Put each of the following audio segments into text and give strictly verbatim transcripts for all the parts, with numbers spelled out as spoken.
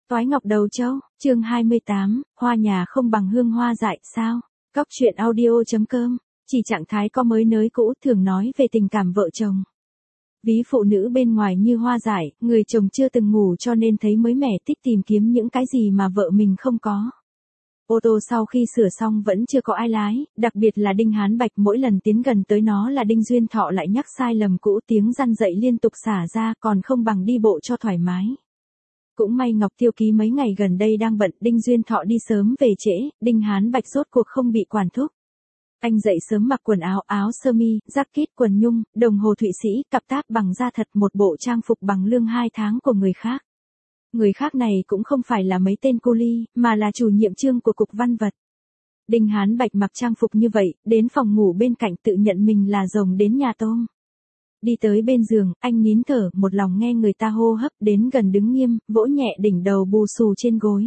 Toái ngọc đầu trâu, chương hai mươi tám, hoa nhà không bằng hương hoa dại sao? Góc truyện audio chấm com, chỉ trạng thái có mới nới cũ thường nói về tình cảm vợ chồng. Ví phụ nữ bên ngoài như hoa dại, người chồng chưa từng ngủ cho nên thấy mới mẻ thích tìm kiếm những cái gì mà vợ mình không có. Ô tô sau khi sửa xong vẫn chưa có ai lái, đặc biệt là Đinh Hán Bạch mỗi lần tiến gần tới nó là Đinh Duyên Thọ lại nhắc sai lầm cũ, tiếng răn dậy liên tục xả ra, còn không bằng đi bộ cho thoải mái. Cũng may Ngọc Tiêu Ký mấy ngày gần đây đang bận, Đinh Duyên Thọ đi sớm về trễ, Đinh Hán Bạch rốt cuộc không bị quản thúc. Anh dậy sớm mặc quần áo, áo sơ mi, jacket quần nhung, đồng hồ Thụy Sĩ, cặp táp bằng da thật, một bộ trang phục bằng lương hai tháng của người khác. Người khác này cũng không phải là mấy tên cô ly, mà là chủ nhiệm chương của cục văn vật. Đinh Hán Bạch mặc trang phục như vậy, đến phòng ngủ bên cạnh tự nhận mình là rồng đến nhà tôm. Đi tới bên giường, anh nín thở, một lòng nghe người ta hô hấp, đến gần đứng nghiêm, vỗ nhẹ đỉnh đầu bù xù trên gối.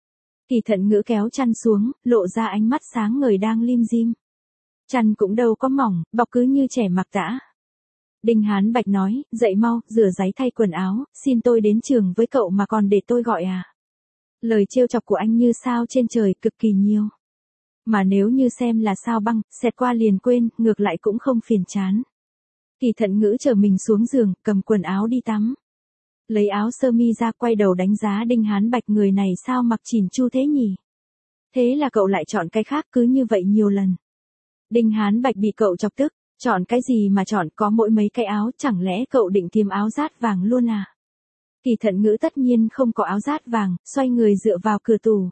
Kỳ Thận Ngữ kéo chăn xuống, lộ ra ánh mắt sáng ngời đang lim dim. Chăn cũng đâu có mỏng, bọc cứ như trẻ mặc tã. Đinh Hán Bạch nói, dậy mau, rửa ráy thay quần áo, xin tôi đến trường với cậu mà còn để tôi gọi à. Lời trêu chọc của anh như sao trên trời, cực kỳ nhiều. Mà nếu như xem là sao băng, xẹt qua liền quên, ngược lại cũng không phiền chán. Kỳ Thận Ngữ chờ mình xuống giường, cầm quần áo đi tắm. Lấy áo sơ mi ra, quay đầu đánh giá Đinh Hán Bạch, người này sao mặc chỉn chu thế nhỉ? Thế là cậu lại chọn cái khác cứ như vậy nhiều lần. Đinh Hán Bạch bị cậu chọc tức, chọn cái gì mà chọn, có mỗi mấy cái áo, chẳng lẽ cậu định kiếm áo dát vàng luôn à? Kỳ Thận Ngữ tất nhiên không có áo dát vàng, xoay người dựa vào cửa tủ.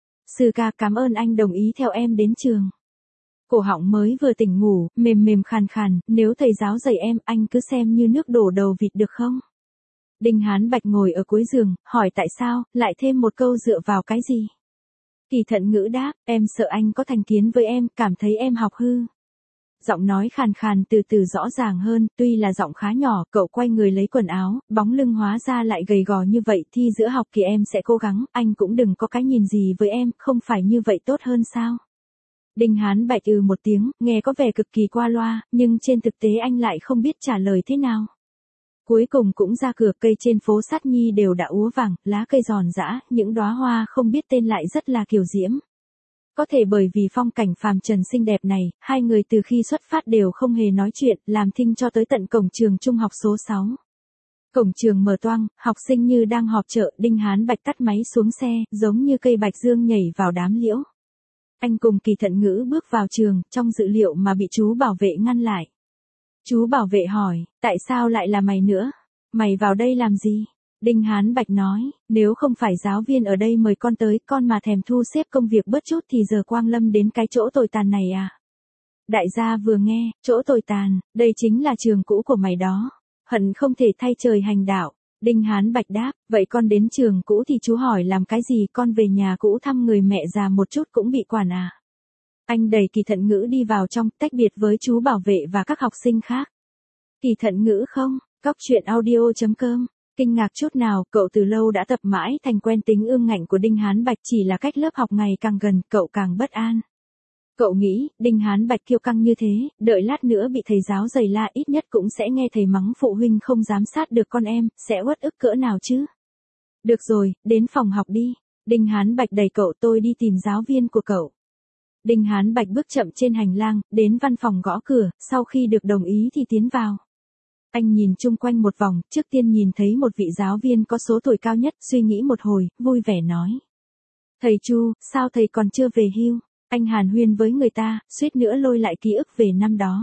Sư ca, cảm ơn anh đồng ý theo em đến trường. Cổ họng mới vừa tỉnh ngủ, mềm mềm khàn khàn, nếu thầy giáo dạy em, anh cứ xem như nước đổ đầu vịt được không? Đinh Hán Bạch ngồi ở cuối giường, hỏi tại sao, lại thêm một câu dựa vào cái gì? Kỳ Thận Ngữ đáp, em sợ anh có thành kiến với em, cảm thấy em học hư. Giọng nói khàn khàn từ từ rõ ràng hơn, tuy là giọng khá nhỏ, cậu quay người lấy quần áo, bóng lưng hóa ra lại gầy gò như vậy, thi giữa học kỳ em sẽ cố gắng, anh cũng đừng có cái nhìn gì với em, không phải như vậy tốt hơn sao? Đinh Hán Bạch ừ một tiếng, nghe có vẻ cực kỳ qua loa, nhưng trên thực tế anh lại không biết trả lời thế nào. Cuối cùng cũng ra cửa, cây trên phố Sát Nhi đều đã úa vàng, lá cây giòn giã, những đóa hoa không biết tên lại rất là kiều diễm. Có thể bởi vì phong cảnh phàm trần xinh đẹp này, hai người từ khi xuất phát đều không hề nói chuyện, làm thinh cho tới tận cổng trường trung học số sáu. Cổng trường mở toang, học sinh như đang họp chợ, Đinh Hán Bạch tắt máy xuống xe, giống như cây bạch dương nhảy vào đám liễu. Anh cùng Kỳ Thận Ngữ bước vào trường, trong dự liệu mà bị chú bảo vệ ngăn lại. Chú bảo vệ hỏi, tại sao lại là mày nữa? Mày vào đây làm gì? Đinh Hán Bạch nói, nếu không phải giáo viên ở đây mời con tới, con mà thèm thu xếp công việc bớt chút thì giờ Quang Lâm đến cái chỗ tồi tàn này à? Đại gia vừa nghe, chỗ tồi tàn, đây chính là trường cũ của mày đó. Hận không thể thay trời hành đạo. Đinh Hán Bạch đáp, vậy con đến trường cũ thì chú hỏi làm cái gì, con về nhà cũ thăm người mẹ già một chút cũng bị quản à? Anh đẩy Kỳ Thận Ngữ đi vào trong, tách biệt với chú bảo vệ và các học sinh khác. Kỳ Thận Ngữ không, góc truyện audio chấm com. Kinh ngạc chút nào, cậu từ lâu đã tập mãi thành quen tính ương ngạnh của Đinh Hán Bạch, chỉ là cách lớp học ngày càng gần, cậu càng bất an. Cậu nghĩ, Đinh Hán Bạch kiêu căng như thế, đợi lát nữa bị thầy giáo giày la ít nhất cũng sẽ nghe thầy mắng phụ huynh không giám sát được con em, sẽ uất ức cỡ nào chứ? Được rồi, đến phòng học đi. Đinh Hán Bạch đẩy cậu, tôi đi tìm giáo viên của cậu. Đinh Hán Bạch bước chậm trên hành lang, đến văn phòng gõ cửa, sau khi được đồng ý thì tiến vào. Anh nhìn chung quanh một vòng, trước tiên nhìn thấy một vị giáo viên có số tuổi cao nhất, suy nghĩ một hồi, vui vẻ nói. Thầy Chu, sao thầy còn chưa về hưu? Anh hàn huyên với người ta, suýt nữa lôi lại ký ức về năm đó.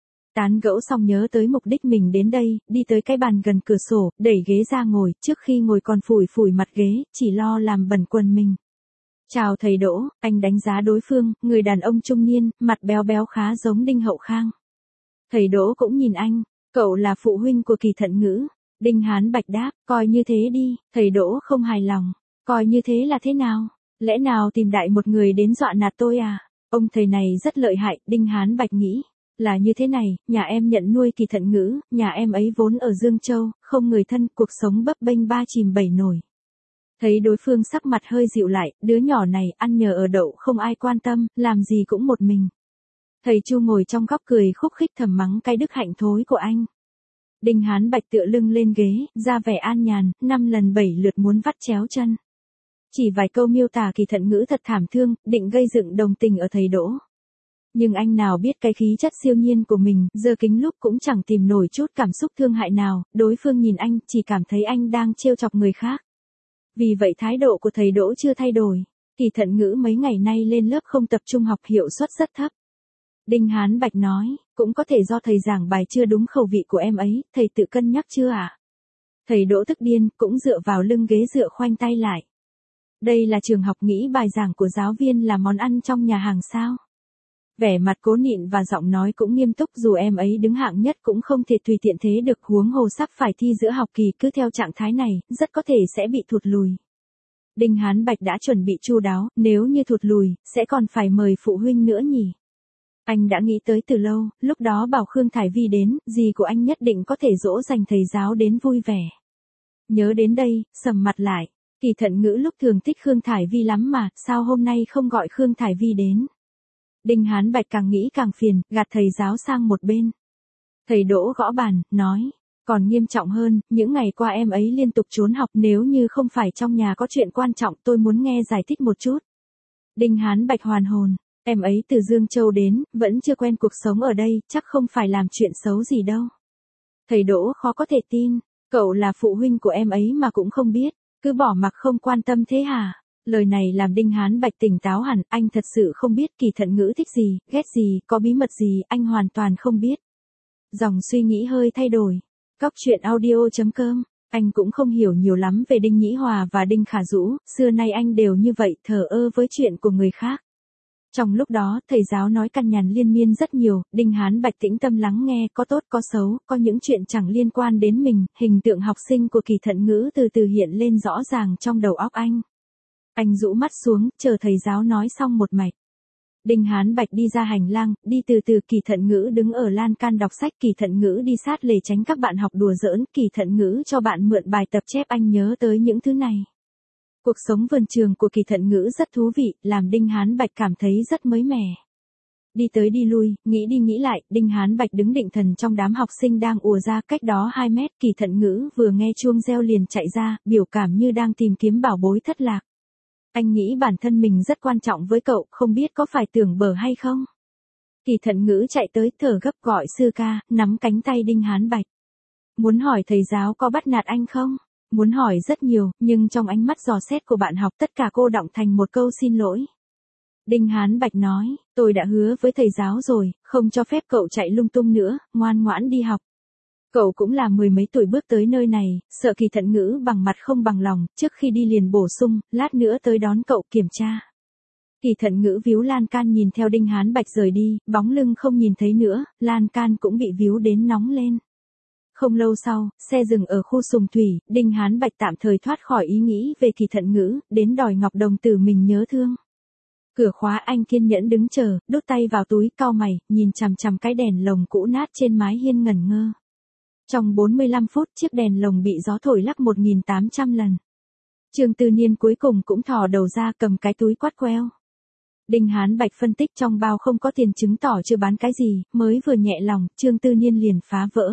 Tán gẫu xong nhớ tới mục đích mình đến đây, đi tới cái bàn gần cửa sổ, đẩy ghế ra ngồi, trước khi ngồi còn phủi phủi mặt ghế, chỉ lo làm bẩn quần mình. Chào thầy Đỗ, anh đánh giá đối phương, người đàn ông trung niên, mặt béo béo khá giống Đinh Hậu Khang. Thầy Đỗ cũng nhìn anh. Cậu là phụ huynh của Kỳ Thận Ngữ. Đinh Hán Bạch đáp, coi như thế đi, thầy Đỗ không hài lòng. Coi như thế là thế nào? Lẽ nào tìm đại một người đến dọa nạt tôi à? Ông thầy này rất lợi hại, Đinh Hán Bạch nghĩ. Là như thế này, nhà em nhận nuôi Kỳ Thận Ngữ, nhà em ấy vốn ở Dương Châu, không người thân, cuộc sống bấp bênh ba chìm bảy nổi. Thấy đối phương sắc mặt hơi dịu lại, đứa nhỏ này ăn nhờ ở đậu không ai quan tâm, làm gì cũng một mình. Thầy Chu ngồi trong góc cười khúc khích thầm mắng cái đức hạnh thối của anh. Đinh Hán Bạch tựa lưng lên ghế, ra vẻ an nhàn, năm lần bảy lượt muốn vắt chéo chân. Chỉ vài câu miêu tả Kỳ Thận Ngữ thật thảm thương, định gây dựng đồng tình ở thầy Đỗ. Nhưng anh nào biết cái khí chất siêu nhiên của mình, giờ kính lúc cũng chẳng tìm nổi chút cảm xúc thương hại nào, đối phương nhìn anh chỉ cảm thấy anh đang trêu chọc người khác. Vì vậy thái độ của thầy Đỗ chưa thay đổi. Kỳ Thận Ngữ mấy ngày nay lên lớp không tập trung học hiệu suất rất thấp. Đinh Hán Bạch nói, cũng có thể do thầy giảng bài chưa đúng khẩu vị của em ấy, thầy tự cân nhắc chưa ạ? À? Thầy Đỗ tức điên, cũng dựa vào lưng ghế dựa khoanh tay lại. Đây là trường học nghĩ bài giảng của giáo viên là món ăn trong nhà hàng sao? Vẻ mặt cố nịn và giọng nói cũng nghiêm túc, dù em ấy đứng hạng nhất cũng không thể tùy tiện thế được, huống hồ sắp phải thi giữa học kỳ, cứ theo trạng thái này, rất có thể sẽ bị thụt lùi. Đinh Hán Bạch đã chuẩn bị chu đáo, nếu như thụt lùi, sẽ còn phải mời phụ huynh nữa nhỉ? Anh đã nghĩ tới từ lâu, lúc đó bảo Khương Thải Vi đến, dì của anh nhất định có thể dỗ dành thầy giáo đến vui vẻ. Nhớ đến đây, sầm mặt lại. Kỳ Thận Ngữ lúc thường thích Khương Thải Vi lắm mà, sao hôm nay không gọi Khương Thải Vi đến? Đinh Hán Bạch càng nghĩ càng phiền, gạt thầy giáo sang một bên. Thầy Đỗ gõ bàn, nói, còn nghiêm trọng hơn, những ngày qua em ấy liên tục trốn học, nếu như không phải trong nhà có chuyện quan trọng tôi muốn nghe giải thích một chút. Đinh Hán Bạch hoàn hồn, em ấy từ Dương Châu đến, vẫn chưa quen cuộc sống ở đây, chắc không phải làm chuyện xấu gì đâu. Thầy Đỗ khó có thể tin, cậu là phụ huynh của em ấy mà cũng không biết, cứ bỏ mặc không quan tâm thế hả? Lời này làm Đinh Hán Bạch tỉnh táo hẳn, anh thật sự không biết Kỳ Thận Ngữ thích gì, ghét gì, có bí mật gì, anh hoàn toàn không biết. Dòng suy nghĩ hơi thay đổi. Cóc truyện audio chấm com, anh cũng không hiểu nhiều lắm về Đinh Nhĩ Hòa và Đinh Khả Dũ, xưa nay anh đều như vậy, thờ ơ với chuyện của người khác. Trong lúc đó, thầy giáo nói căn nhằn liên miên rất nhiều, Đinh Hán Bạch tĩnh tâm lắng nghe, có tốt có xấu, có những chuyện chẳng liên quan đến mình, hình tượng học sinh của Kỳ Thận Ngữ từ từ hiện lên rõ ràng trong đầu óc anh. Anh rũ mắt xuống, chờ thầy giáo nói xong một mạch. Đinh Hán Bạch đi ra hành lang, đi từ từ. Kỳ Thận Ngữ đứng ở lan can đọc sách. Kỳ Thận Ngữ đi sát lề tránh các bạn học đùa giỡn. Kỳ Thận Ngữ cho bạn mượn bài tập chép. Anh nhớ tới những thứ này. Cuộc sống vườn trường của Kỳ Thận Ngữ rất thú vị, làm Đinh Hán Bạch cảm thấy rất mới mẻ. Đi tới đi lui, nghĩ đi nghĩ lại, Đinh Hán Bạch đứng định thần trong đám học sinh đang ùa ra cách đó hai mét. Kỳ Thận Ngữ vừa nghe chuông reo liền chạy ra, biểu cảm như đang tìm kiếm bảo bối thất lạc. Anh nghĩ bản thân mình rất quan trọng với cậu, không biết có phải tưởng bở hay không? Kỳ Thận Ngữ chạy tới, thở gấp gọi sư ca, nắm cánh tay Đinh Hán Bạch. Muốn hỏi thầy giáo có bắt nạt anh không? Muốn hỏi rất nhiều, nhưng trong ánh mắt dò xét của bạn học tất cả cô đọng thành một câu xin lỗi. Đinh Hán Bạch nói, tôi đã hứa với thầy giáo rồi, không cho phép cậu chạy lung tung nữa, ngoan ngoãn đi học. Cậu cũng là mười mấy tuổi bước tới nơi này, sợ Kỳ Thận Ngữ bằng mặt không bằng lòng, trước khi đi liền bổ sung, lát nữa tới đón cậu kiểm tra. Kỳ Thận Ngữ víu lan can nhìn theo Đinh Hán Bạch rời đi, bóng lưng không nhìn thấy nữa, lan can cũng bị víu đến nóng lên. Không lâu sau, xe dừng ở khu Sùng Thủy, Đinh Hán Bạch tạm thời thoát khỏi ý nghĩ về Kỳ Thận Ngữ, đến đòi Ngọc Đồng Tử mình nhớ thương. Cửa khóa, anh kiên nhẫn đứng chờ, đút tay vào túi, cau mày, nhìn chằm chằm cái đèn lồng cũ nát trên mái hiên ngẩn ngơ. Trong bốn mươi lăm phút, chiếc đèn lồng bị gió thổi lắc một nghìn tám trăm lần. Trương Tư Niên cuối cùng cũng thò đầu ra, cầm cái túi quát queo. Đinh Hán Bạch phân tích trong bao không có tiền, chứng tỏ chưa bán cái gì, mới vừa nhẹ lòng, Trương Tư Niên liền phá vỡ.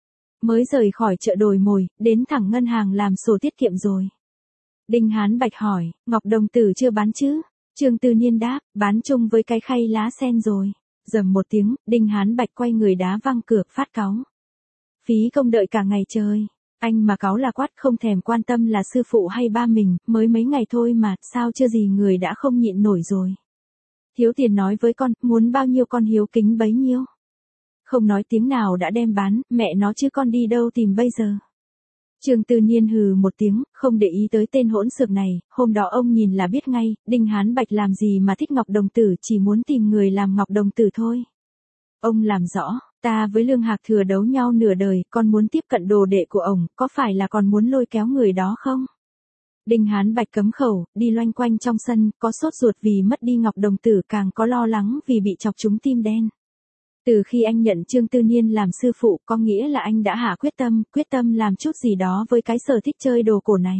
Mới rời khỏi chợ đồi mồi, đến thẳng ngân hàng làm sổ tiết kiệm rồi. Đinh Hán Bạch hỏi, Ngọc Đồng Tử chưa bán chứ? Trương Tư Niên đáp, bán chung với cái khay lá sen rồi. Dầm một tiếng, Đinh Hán Bạch quay người đá văng cửa, phát cáu. Phí công đợi cả ngày trời. Anh mà cáu là quát, không thèm quan tâm là sư phụ hay ba mình, mới mấy ngày thôi mà, sao chưa gì người đã không nhịn nổi rồi. Thiếu tiền nói với con, muốn bao nhiêu con hiếu kính bấy nhiêu. Không nói tiếng nào đã đem bán, mẹ nó chứ con đi đâu tìm bây giờ. Trương Tư Niên hừ một tiếng, không để ý tới tên hỗn xược này, hôm đó ông nhìn là biết ngay, Đinh Hán Bạch làm gì mà thích Ngọc Đồng Tử, chỉ muốn tìm người làm Ngọc Đồng Tử thôi. Ông làm rõ, ta với Lương Hạc Thừa đấu nhau nửa đời, con muốn tiếp cận đồ đệ của ông, có phải là còn muốn lôi kéo người đó không? Đinh Hán Bạch cấm khẩu, đi loanh quanh trong sân, có sốt ruột vì mất đi Ngọc Đồng Tử, càng có lo lắng vì bị chọc trúng tim đen. Từ khi anh nhận Trương Tư Niên làm sư phụ, có nghĩa là anh đã hạ quyết tâm, quyết tâm làm chút gì đó với cái sở thích chơi đồ cổ này.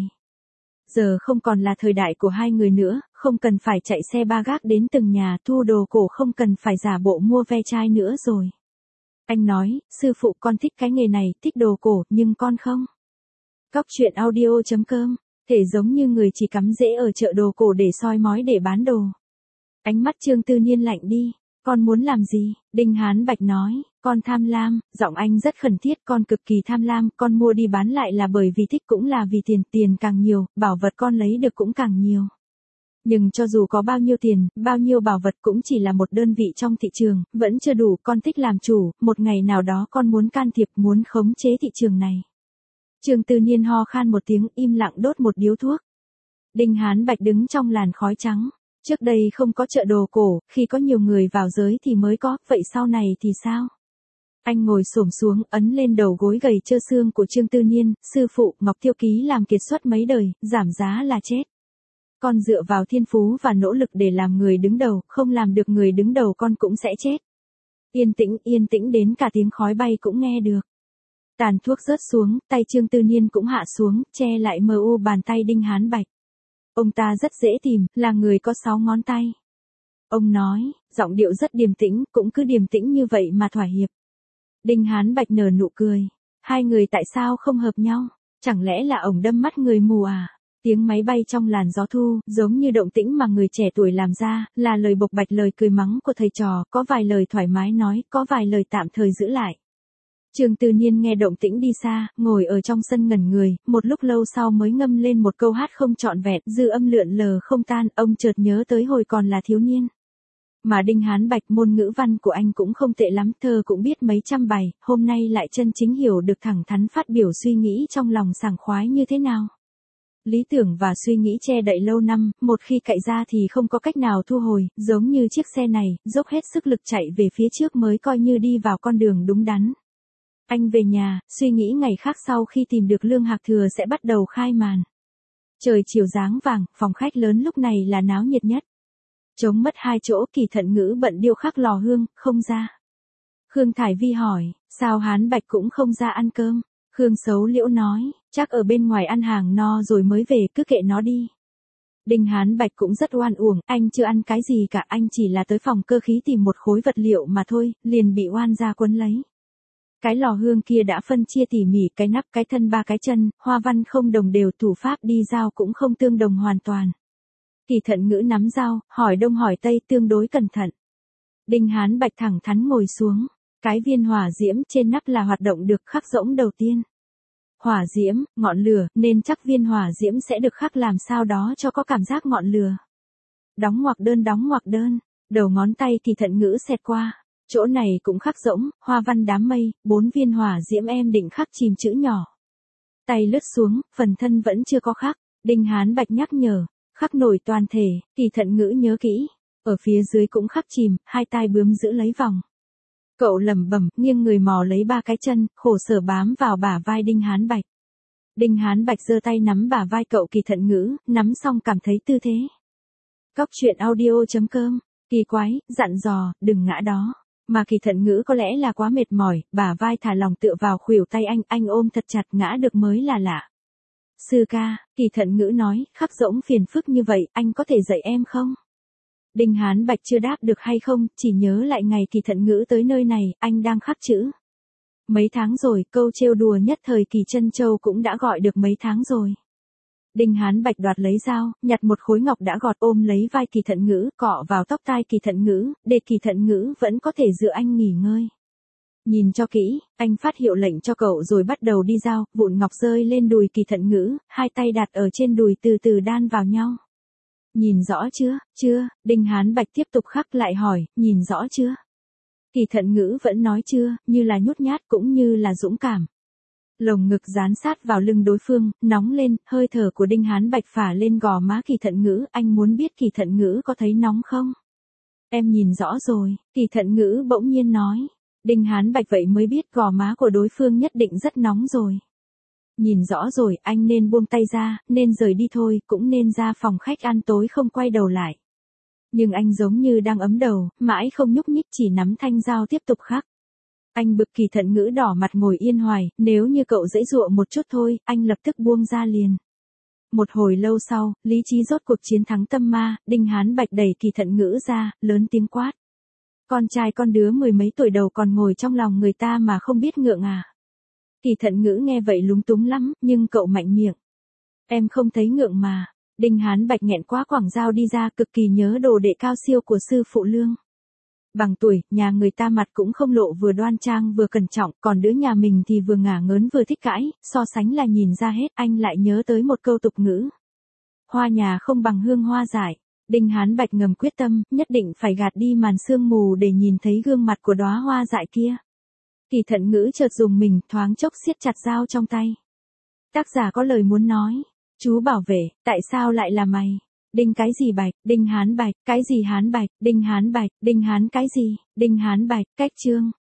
Giờ không còn là thời đại của hai người nữa, không cần phải chạy xe ba gác đến từng nhà thu đồ cổ, không cần phải giả bộ mua ve chai nữa rồi. Anh nói, sư phụ con thích cái nghề này, thích đồ cổ, nhưng con không. Cóc truyện audio chấm com Thể giống như người chỉ cắm rễ ở chợ đồ cổ để soi mói để bán đồ. Ánh mắt Trương Tư Niên lạnh đi. Con muốn làm gì? Đinh Hán Bạch nói, con tham lam, giọng anh rất khẩn thiết, con cực kỳ tham lam, con mua đi bán lại là bởi vì thích cũng là vì tiền, tiền càng nhiều, bảo vật con lấy được cũng càng nhiều. Nhưng cho dù có bao nhiêu tiền, bao nhiêu bảo vật cũng chỉ là một đơn vị trong thị trường, vẫn chưa đủ, con thích làm chủ, một ngày nào đó con muốn can thiệp, muốn khống chế thị trường này. Trương Tư Niên ho khan một tiếng, im lặng đốt một điếu thuốc. Đinh Hán Bạch đứng trong làn khói trắng. Trước đây không có chợ đồ cổ, khi có nhiều người vào giới thì mới có, vậy sau này thì sao? Anh ngồi xổm xuống, ấn lên đầu gối gầy trơ xương của Trương Tư Niên, sư phụ, Ngọc Tiêu Ký làm kiệt xuất mấy đời, giảm giá là chết. Con dựa vào thiên phú và nỗ lực để làm người đứng đầu, không làm được người đứng đầu con cũng sẽ chết. Yên tĩnh, yên tĩnh đến cả tiếng khói bay cũng nghe được. Tàn thuốc rớt xuống, tay Trương Tư Niên cũng hạ xuống, che lại mờ u bàn tay Đinh Hán Bạch. Ông ta rất dễ tìm, là người có sáu ngón tay. Ông nói, giọng điệu rất điềm tĩnh, cũng cứ điềm tĩnh như vậy mà thỏa hiệp. Đinh Hán Bạch nở nụ cười. Hai người tại sao không hợp nhau? Chẳng lẽ là ổng đâm mắt người mù à? Tiếng máy bay trong làn gió thu, giống như động tĩnh mà người trẻ tuổi làm ra, là lời bộc bạch lời cười mắng của thầy trò, có vài lời thoải mái nói, có vài lời tạm thời giữ lại. Trương Tư Niên nghe động tĩnh đi xa, ngồi ở trong sân ngẩn người, một lúc lâu sau mới ngâm lên một câu hát không trọn vẹn, dư âm lượn lờ không tan, ông chợt nhớ tới hồi còn là thiếu niên. Mà Đinh Hán Bạch môn ngữ văn của anh cũng không tệ lắm, thơ cũng biết mấy trăm bài, hôm nay lại chân chính hiểu được thẳng thắn phát biểu suy nghĩ trong lòng sảng khoái như thế nào. Lý tưởng và suy nghĩ che đậy lâu năm, một khi cạy ra thì không có cách nào thu hồi, giống như chiếc xe này, dốc hết sức lực chạy về phía trước mới coi như đi vào con đường đúng đắn. Anh về nhà, suy nghĩ ngày khác sau khi tìm được Lương Hạc Thừa sẽ bắt đầu khai màn. Trời chiều dáng vàng, phòng khách lớn lúc này là náo nhiệt nhất. Trống mất hai chỗ, Kỳ Thận Ngữ bận điêu khắc lò hương, không ra. Khương Thải Vi hỏi, sao Hán Bạch cũng không ra ăn cơm? Khương Sấu Liễu nói, chắc ở bên ngoài ăn hàng no rồi mới về, cứ kệ nó đi. Đinh Hán Bạch cũng rất oan uổng, anh chưa ăn cái gì cả, anh chỉ là tới phòng cơ khí tìm một khối vật liệu mà thôi, liền bị oan gia quấn lấy. Cái lò hương kia đã phân chia tỉ mỉ, cái nắp, cái thân, ba cái chân, hoa văn không đồng đều, thủ pháp đi dao cũng không tương đồng hoàn toàn. Kỳ Thận Ngữ nắm dao, hỏi đông hỏi tây, tương đối cẩn thận. Đinh Hán Bạch thẳng thắn ngồi xuống. Cái viên hỏa diễm trên nắp là hoạt động được khắc rỗng đầu tiên. Hỏa diễm, ngọn lửa, nên chắc viên hỏa diễm sẽ được khắc làm sao đó cho có cảm giác ngọn lửa. Đóng ngoặc đơn, đóng ngoặc đơn, đầu ngón tay Kỳ Thận Ngữ xẹt qua. Chỗ này cũng khắc rỗng, hoa văn đám mây, bốn viên hỏa diễm em định khắc chìm chữ nhỏ. Tay lướt xuống, phần thân vẫn chưa có khắc. Đinh Hán Bạch nhắc nhở, khắc nổi toàn thể, Kỳ Thận Ngữ nhớ kỹ. Ở phía dưới cũng khắc chìm, hai tai bướm giữ lấy vòng. Cậu lẩm bẩm, nghiêng người mò lấy ba cái chân, khổ sở bám vào bả vai Đinh Hán Bạch. Đinh Hán Bạch giơ tay nắm bả vai cậu Kỳ Thận Ngữ, nắm xong cảm thấy tư thế. Cóc truyện audio chấm com, kỳ quái, dặn dò, đừng ngã đó. Mà Kỳ Thận Ngữ có lẽ là quá mệt mỏi, bả vai thả lòng tựa vào khuỷu tay anh, anh ôm thật chặt, ngã được mới là lạ. Sư ca, Kỳ Thận Ngữ nói, khắc rỗng phiền phức như vậy, anh có thể dạy em không? Đinh Hán Bạch chưa đáp được hay không, chỉ nhớ lại ngày Kỳ Thận Ngữ tới nơi này, anh đang khắc chữ. Mấy tháng rồi, câu trêu đùa nhất thời Kỳ Trân Châu cũng đã gọi được mấy tháng rồi. Đinh Hán Bạch đoạt lấy dao, nhặt một khối ngọc đã gọt, ôm lấy vai Kỳ Thận Ngữ, cọ vào tóc tai Kỳ Thận Ngữ, để Kỳ Thận Ngữ vẫn có thể dựa anh nghỉ ngơi. Nhìn cho kỹ, anh phát hiệu lệnh cho cậu rồi bắt đầu đi dao, vụn ngọc rơi lên đùi Kỳ Thận Ngữ, hai tay đặt ở trên đùi từ từ đan vào nhau. Nhìn rõ chưa, chưa, Đinh Hán Bạch tiếp tục khắc lại hỏi, nhìn rõ chưa? Kỳ Thận Ngữ vẫn nói chưa, như là nhút nhát cũng như là dũng cảm. Lồng ngực dán sát vào lưng đối phương, nóng lên, hơi thở của Đinh Hán Bạch phả lên gò má Kỳ Thận Ngữ, anh muốn biết Kỳ Thận Ngữ có thấy nóng không? Em nhìn rõ rồi, Kỳ Thận Ngữ bỗng nhiên nói. Đinh Hán Bạch vậy mới biết gò má của đối phương nhất định rất nóng rồi. Nhìn rõ rồi, anh nên buông tay ra, nên rời đi thôi, cũng nên ra phòng khách ăn tối không quay đầu lại. Nhưng anh giống như đang ấm đầu, mãi không nhúc nhích, chỉ nắm thanh dao tiếp tục khắc. Anh bực Kỳ Thận Ngữ đỏ mặt ngồi yên hoài, nếu như cậu dãy dụa một chút thôi, anh lập tức buông ra liền. Một hồi lâu sau, lý trí rốt cuộc chiến thắng tâm ma, Đinh Hán Bạch đẩy Kỳ Thận Ngữ ra, lớn tiếng quát. Con trai con đứa mười mấy tuổi đầu còn ngồi trong lòng người ta mà không biết ngượng à. Kỳ Thận Ngữ nghe vậy lúng túng lắm, nhưng cậu mạnh miệng. Em không thấy ngượng mà. Đinh Hán Bạch nghẹn quá quẳng dao đi ra, cực kỳ nhớ đồ đệ cao siêu của sư phụ Lương. Bằng tuổi, nhà người ta mặt cũng không lộ, vừa đoan trang vừa cẩn trọng, còn đứa nhà mình thì vừa ngả ngớn vừa thích cãi, so sánh là nhìn ra hết. Anh lại nhớ tới một câu tục ngữ. Hoa nhà không bằng hương hoa dại. Đinh Hán Bạch ngầm quyết tâm, nhất định phải gạt đi màn sương mù để nhìn thấy gương mặt của đóa hoa dại kia. Kỳ Thận Ngữ chợt dùng mình, thoáng chốc siết chặt dao trong tay. Tác giả có lời muốn nói. Chú bảo vệ, tại sao lại là mày? Đinh cái gì Bạch, Đinh Hán Bạch, cái gì Hán Bạch, Đinh Hán Bạch, Đinh Hán cái gì, Đinh Hán Bạch, cách chương.